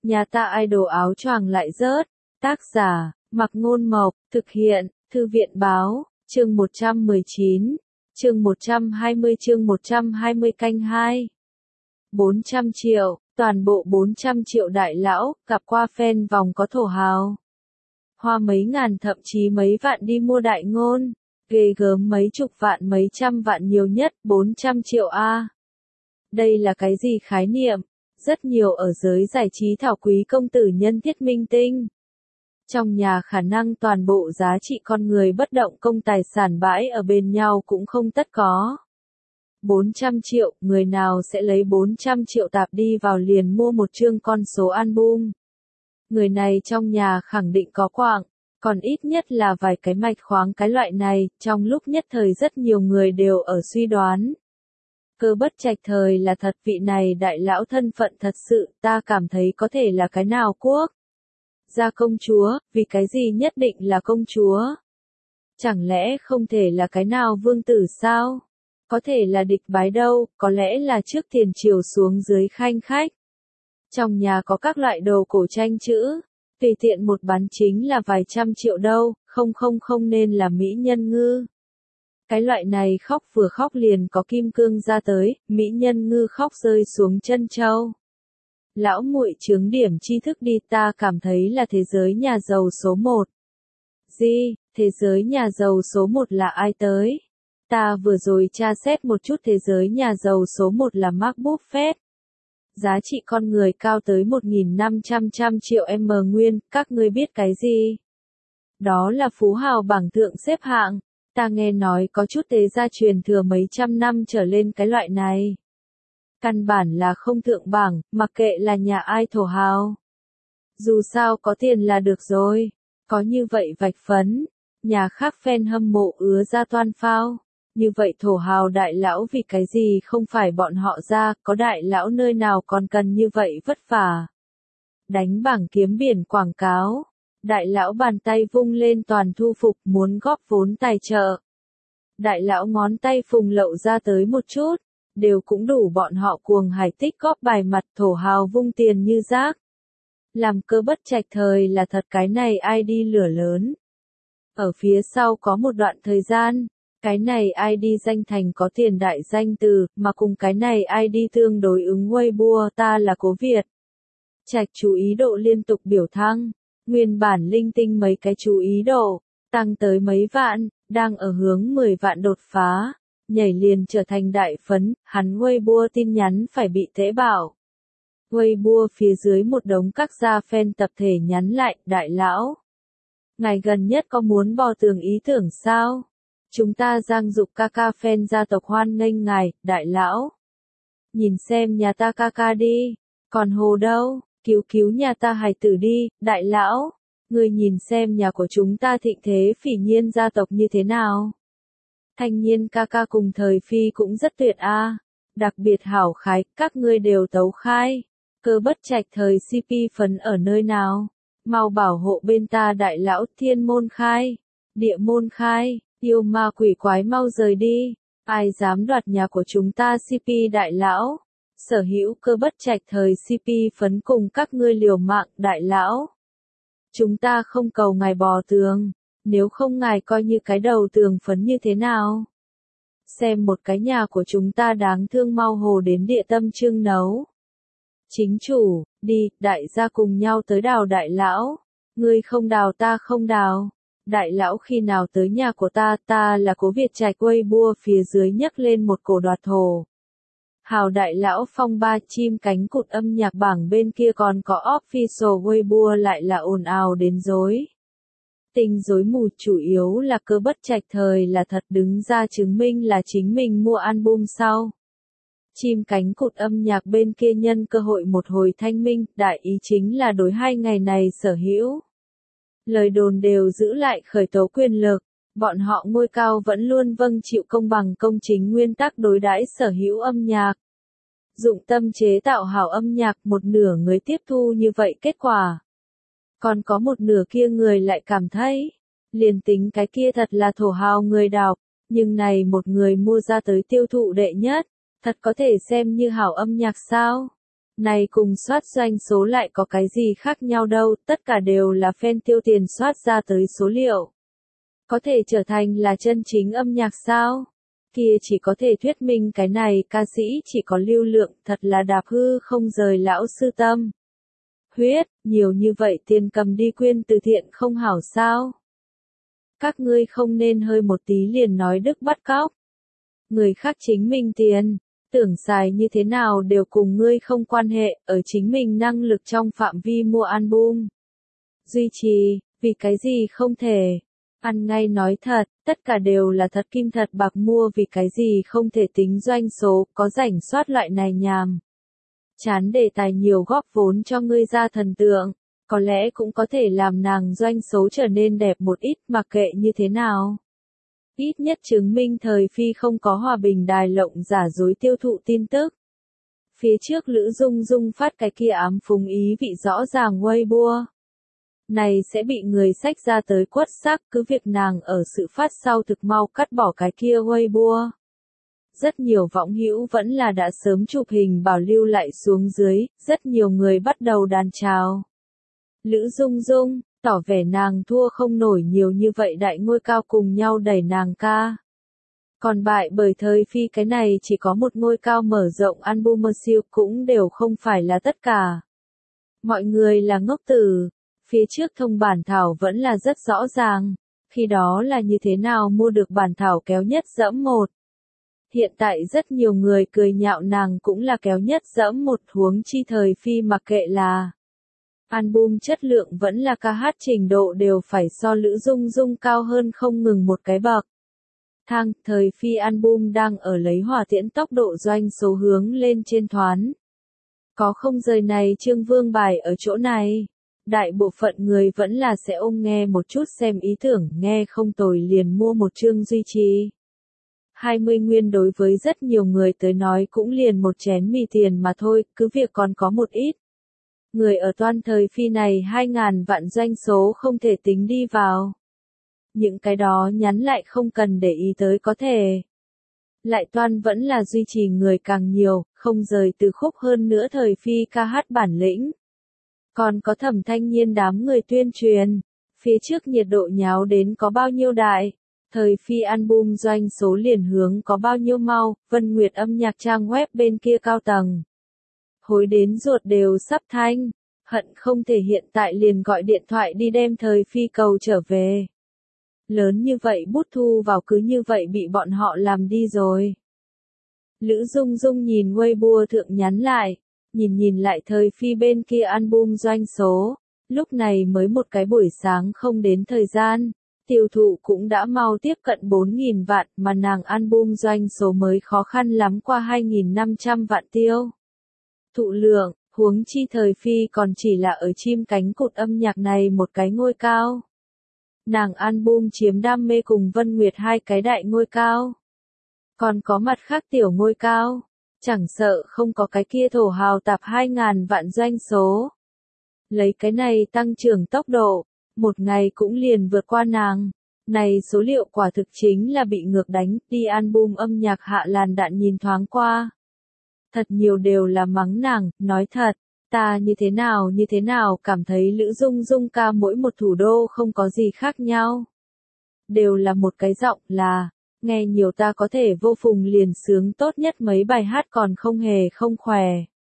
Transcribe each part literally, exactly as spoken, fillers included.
Nhà ta idol áo choàng lại rớt. Tác giả, Mạc Ngôn Mộc, thực hiện, Thư viện Báo, chương một trăm mười chín, chương một trăm hai mươi chương một trăm hai mươi canh hai. bốn trăm triệu, toàn bộ bốn trăm triệu đại lão, gặp qua fan vòng có thổ hào. Hoa mấy ngàn thậm chí mấy vạn đi mua đại ngôn, ghê gớm mấy chục vạn mấy trăm vạn nhiều nhất, bốn trăm triệu a. Đây là cái gì khái niệm? Rất nhiều ở giới giải trí thảo quý công tử nhân thiết minh tinh. Trong nhà khả năng toàn bộ giá trị con người bất động công tài sản bãi ở bên nhau cũng không tất có. bốn trăm triệu, người nào sẽ lấy bốn trăm triệu tạp đi vào liền mua một chương con số album. Người này trong nhà khẳng định có quạng, còn ít nhất là vài cái mạch khoáng cái loại này, trong lúc nhất thời rất nhiều người đều ở suy đoán. Cơ Bất Trạch thời là thật, vị này đại lão thân phận thật sự, ta cảm thấy có thể là cái nào quốc gia công chúa, vì cái gì nhất định là công chúa? Chẳng lẽ không thể là cái nào vương tử sao? Có thể là địch bái đâu, có lẽ là trước tiền triều xuống dưới khanh khách. Trong nhà có các loại đồ cổ tranh chữ, tùy tiện một bán chính là vài trăm triệu đâu, không không không nên là mỹ nhân ngư. Cái loại này khóc vừa khóc liền có kim cương ra tới, mỹ nhân ngư khóc rơi xuống chân châu. Lão muội chướng điểm tri thức đi, ta cảm thấy là thế giới nhà giàu số một. Gì, thế giới nhà giàu số một là ai tới? Ta vừa rồi tra xét một chút, thế giới nhà giàu số một là Mark Buffett. Giá trị con người cao tới một nghìn năm trăm triệu M nguyên, các ngươi biết cái gì? Đó là phú hào bảng thượng xếp hạng. Ta nghe nói có chút tế gia truyền thừa mấy trăm năm trở lên cái loại này. Căn bản là không thượng bảng, mặc kệ là nhà ai thổ hào. Dù sao có tiền là được rồi. Có như vậy vạch phấn, nhà khác fan hâm mộ ứa ra toan phao. Như vậy thổ hào đại lão vì cái gì không phải bọn họ ra, có đại lão nơi nào còn cần như vậy vất vả. Đánh bảng kiếm biển quảng cáo. Đại lão bàn tay vung lên toàn thu phục muốn góp vốn tài trợ. Đại lão ngón tay phùng lậu ra tới một chút, đều cũng đủ bọn họ cuồng hải tích góp bài mặt, thổ hào vung tiền như rác. Làm Cơ Bất Trạch thời là thật, cái này ai đi lửa lớn. Ở phía sau có một đoạn thời gian, cái này ai đi danh thành có tiền đại danh từ, mà cùng cái này ai đi tương đối ứng Weibo, ta là Cố Việt. Trạch chú ý độ liên tục biểu thăng. Nguyên bản linh tinh mấy cái chú ý độ, tăng tới mấy vạn, đang ở hướng mười vạn đột phá, nhảy liền trở thành đại phấn, hắn Weibo tin nhắn phải bị tễ bảo. Weibo phía dưới một đống các gia fan tập thể nhắn lại, đại lão. Ngài gần nhất có muốn bò tường ý tưởng sao? Chúng ta Giang Dục ca ca fan gia tộc hoan nghênh ngài, đại lão. Nhìn xem nhà ta ca ca đi, còn hồ đâu? Cứu cứu nhà ta hài tử đi, đại lão. Người nhìn xem nhà của chúng ta thịnh thế phỉ nhiên gia tộc như thế nào. Thanh Nhiên ca ca cùng thời phi cũng rất tuyệt a. À. Đặc biệt hảo khái, các ngươi đều tấu khai. Cơ Bất Trạch thời xê pê phấn ở nơi nào? Mau bảo hộ bên ta đại lão, thiên môn khai. Địa môn khai, yêu ma quỷ quái mau rời đi. Ai dám đoạt nhà của chúng ta xê pê đại lão? Sở hữu Cơ Bất Trạch thời xê pê phấn cùng các ngươi liều mạng, đại lão. Chúng ta không cầu ngài bò tường, nếu không ngài coi như cái đầu tường phấn như thế nào. Xem một cái nhà của chúng ta đáng thương mau hồ đến địa tâm trưng nấu. Chính chủ, đi, đại gia cùng nhau tới đào đại lão. Ngươi không đào ta không đào. Đại lão khi nào tới nhà của ta, ta là Cố Việt Trạch. Weibo phía dưới nhấc lên một cổ đoạt thổ. Hào đại lão phong ba, chim cánh cụt âm nhạc bảng bên kia còn có official Weibo lại là ồn ào đến rối. Tình rối mù, chủ yếu là Cơ Bất Trạch thời là thật đứng ra chứng minh là chính mình mua album sau. Chim cánh cụt âm nhạc bên kia nhân cơ hội một hồi thanh minh, đại ý chính là đối hai ngày này sở hữu. Lời đồn đều giữ lại khởi tố quyền lực. Bọn họ ngôi cao vẫn luôn vâng chịu công bằng công chính nguyên tắc đối đãi sở hữu âm nhạc. Dụng tâm chế tạo hảo âm nhạc, một nửa người tiếp thu như vậy kết quả. Còn có một nửa kia người lại cảm thấy, liền tính cái kia thật là thổ hào người đọc, nhưng này một người mua ra tới tiêu thụ đệ nhất, thật có thể xem như hảo âm nhạc sao? Này cùng soát doanh số lại có cái gì khác nhau đâu, tất cả đều là fan tiêu tiền soát ra tới số liệu. Có thể trở thành là chân chính âm nhạc sao? Kia chỉ có thể thuyết minh cái này ca sĩ chỉ có lưu lượng, thật là đạp hư không rời lão sư tâm. Huyết, nhiều như vậy tiền cầm đi quyên từ thiện không hảo sao? Các ngươi không nên hơi một tí liền nói đức bắt cóc. Người khác chính mình tiền, tưởng xài như thế nào đều cùng ngươi không quan hệ, ở chính mình năng lực trong phạm vi mua album. Duy trì, vì cái gì không thể? Ăn ngay nói thật, tất cả đều là thật kim thật bạc mua vì cái gì không thể tính doanh số, có rảnh soát loại này nhàm. Chán đề tài nhiều góp vốn cho ngươi ra thần tượng, có lẽ cũng có thể làm nàng doanh số trở nên đẹp một ít mặc kệ như thế nào. Ít nhất chứng minh thời phi không có hòa bình đài lộng giả dối tiêu thụ tin tức. Phía trước Lữ Dung Dung phát cái kia ám phúng ý vị rõ ràng Weibo. Này sẽ bị người xách ra tới quất xác, cứ việc nàng ở sự phát sau thực mau cắt bỏ cái kia Weibo. Rất nhiều võng hữu vẫn là đã sớm chụp hình bảo lưu lại xuống dưới, rất nhiều người bắt đầu đàn chào. Lữ Dung Dung, tỏ vẻ nàng thua không nổi nhiều như vậy đại ngôi cao cùng nhau đẩy nàng ca. Còn bại bởi thời phi cái này chỉ có một ngôi cao mở rộng album siêu cũng đều không phải là tất cả. Mọi người là ngốc tử, phía trước thông bản thảo vẫn là rất rõ ràng, khi đó là như thế nào mua được bản thảo kéo nhất dẫm một. Hiện tại rất nhiều người cười nhạo nàng cũng là kéo nhất dẫm một huống chi thời phi mặc kệ là. Album chất lượng vẫn là ca hát trình độ đều phải so Lữ Dung Dung cao hơn không ngừng một cái bậc. Thang, thời phi album đang ở lấy hỏa tiễn tốc độ doanh số hướng lên trên thoán. Có không rời này Trương Vương bài ở chỗ này. Đại bộ phận người vẫn là sẽ ôm nghe một chút xem ý tưởng, nghe không tồi liền mua một chương duy trì. hai mươi nguyên đối với rất nhiều người tới nói cũng liền một chén mì tiền mà thôi, cứ việc còn có một ít. Người ở toan thời phi này hai ngàn vạn doanh số không thể tính đi vào. Những cái đó nhắn lại không cần để ý tới có thể. Lại toan vẫn là duy trì người càng nhiều, không rời từ khúc hơn nữa thời phi ca hát bản lĩnh. Còn có Thẩm Thanh Nhiên đám người tuyên truyền, phía trước nhiệt độ nháo đến có bao nhiêu đại, thời phi album doanh số liền hướng có bao nhiêu mau, Vân Nguyệt âm nhạc trang web bên kia cao tầng. Hối đến ruột đều sắp thanh, hận không thể hiện tại liền gọi điện thoại đi đem thời phi cầu trở về. Lớn như vậy bút thu vào cứ như vậy bị bọn họ làm đi rồi. Lữ Dung Dung nhìn Weibo thượng nhắn lại, nhìn nhìn lại thời phi bên kia album doanh số, lúc này mới một cái buổi sáng không đến thời gian, tiêu thụ cũng đã mau tiếp cận bốn nghìn vạn mà nàng album doanh số mới khó khăn lắm qua hai nghìn năm trăm vạn tiêu. Thụ lượng, huống chi thời phi còn chỉ là ở chim cánh cụt âm nhạc này một cái ngôi cao. Nàng album chiếm đam mê cùng Vân Nguyệt hai cái đại ngôi cao. Còn có mặt khác tiểu ngôi cao, chẳng sợ không có cái kia thổ hào tạp hai ngàn vạn doanh số. Lấy cái này tăng trưởng tốc độ, một ngày cũng liền vượt qua nàng. Này số liệu quả thực chính là bị ngược đánh, đi album âm nhạc hạ làn đạn nhìn thoáng qua. Thật nhiều đều là mắng nàng, nói thật, ta như thế nào như thế nào cảm thấy Lữ Dung Dung ca mỗi một thủ đô không có gì khác nhau. Đều là một cái giọng là, nghe nhiều ta có thể vô phùng liền sướng tốt nhất mấy bài hát còn không hề không khỏe.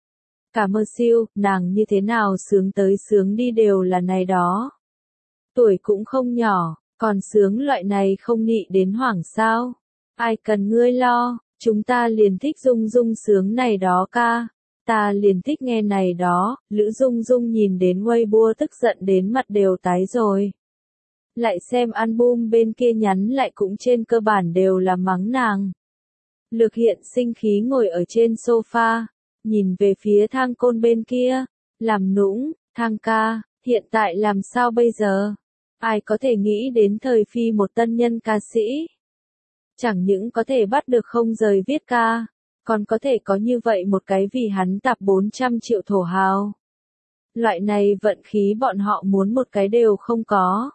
Cả mơ siêu, nàng như thế nào sướng tới sướng đi đều là này đó. Tuổi cũng không nhỏ, còn sướng loại này không nị đến hoảng sao. Ai cần ngươi lo, chúng ta liền thích Dung Dung sướng này đó ca. Ta liền thích nghe này đó, Lữ Dung Dung nhìn đến Weibo tức giận đến mặt đều tái rồi. Lại xem album bên kia nhắn lại cũng trên cơ bản đều là mắng nàng. Lược Hiện sinh khí ngồi ở trên sofa, nhìn về phía Thang Côn bên kia, làm nũng, Thang ca, hiện tại làm sao bây giờ? Ai có thể nghĩ đến thời phi một tân nhân ca sĩ? Chẳng những có thể bắt được không rời viết ca, còn có thể có như vậy một cái vì hắn tạp bốn trăm triệu thổ hào. Loại này vận khí bọn họ muốn một cái đều không có.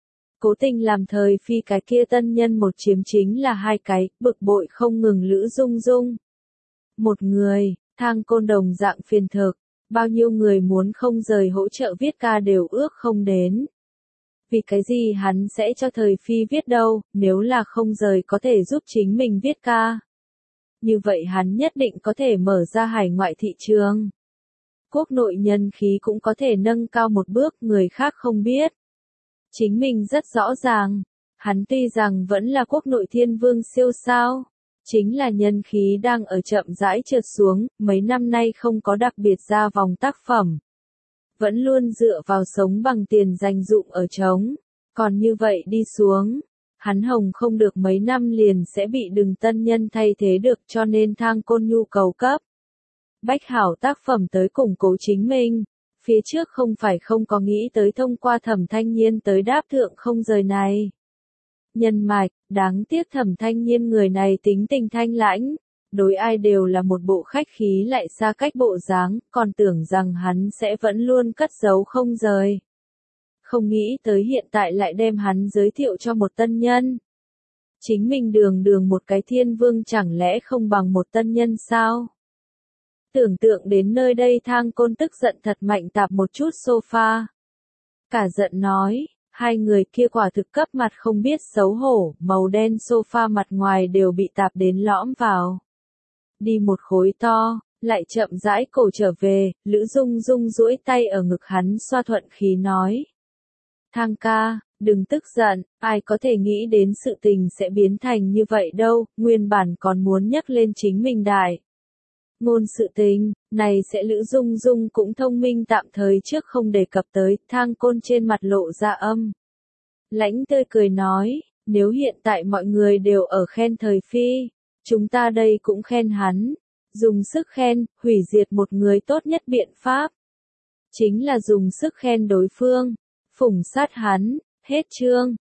Cố tình làm thời phi cái kia tân nhân một chiếm chính là hai cái, bực bội không ngừng Lữ Dung Dung. Một người, Thang Côn đồng dạng phiền thực, Bao nhiêu người muốn không rời hỗ trợ viết ca đều ước không đến. Vì cái gì hắn sẽ cho thời phi viết đâu, nếu là không rời có thể giúp chính mình viết ca. Như vậy hắn nhất định có thể mở ra hải ngoại thị trường. Quốc nội nhân khí cũng có thể nâng cao một bước, người khác không biết. Chính mình rất rõ ràng, hắn tuy rằng vẫn là quốc nội thiên vương siêu sao, chính là nhân khí đang ở chậm rãi trượt xuống, mấy năm nay không có đặc biệt ra vòng tác phẩm. Vẫn luôn dựa vào sống bằng tiền dành dụm ở trống, còn như vậy đi xuống, hắn hồng không được mấy năm liền sẽ bị đừng tân nhân thay thế được, cho nên Thang Côn nhu cầu cấp bách hảo tác phẩm tới củng cố chính mình. Phía trước không phải không có nghĩ tới thông qua Thẩm Thanh Nhiên tới đáp thượng không rời này. Nhân mạch, đáng tiếc Thẩm Thanh Nhiên người này tính tình thanh lãnh, đối ai đều là một bộ khách khí lại xa cách bộ dáng, còn tưởng rằng hắn sẽ vẫn luôn cất giấu không rời. Không nghĩ tới hiện tại lại đem hắn giới thiệu cho một tân nhân. Chính mình đường đường một cái thiên vương chẳng lẽ không bằng một tân nhân sao? Tưởng tượng đến nơi đây Thang Côn tức giận thật mạnh tạp một chút sofa. Cả giận nói, hai người kia quả thực cấp mặt không biết xấu hổ, màu đen sofa mặt ngoài đều bị tạp đến lõm vào. Đi một khối to, lại chậm rãi cổ trở về, Lữ Dung Dung duỗi tay ở ngực hắn xoa thuận khí nói. Thang ca, đừng tức giận, ai có thể nghĩ đến sự tình sẽ biến thành như vậy đâu, nguyên bản còn muốn nhắc lên chính mình đại. Ngôn sự tình, này sẽ Lữ Dung Dung cũng thông minh tạm thời trước không đề cập tới, Thang Côn trên mặt lộ ra âm. Lãnh tươi cười nói, nếu hiện tại mọi người đều ở khen thời phi, chúng ta đây cũng khen hắn, dùng sức khen, hủy diệt một người tốt nhất biện pháp. Chính là dùng sức khen đối phương, phủng sát hắn, hết chương.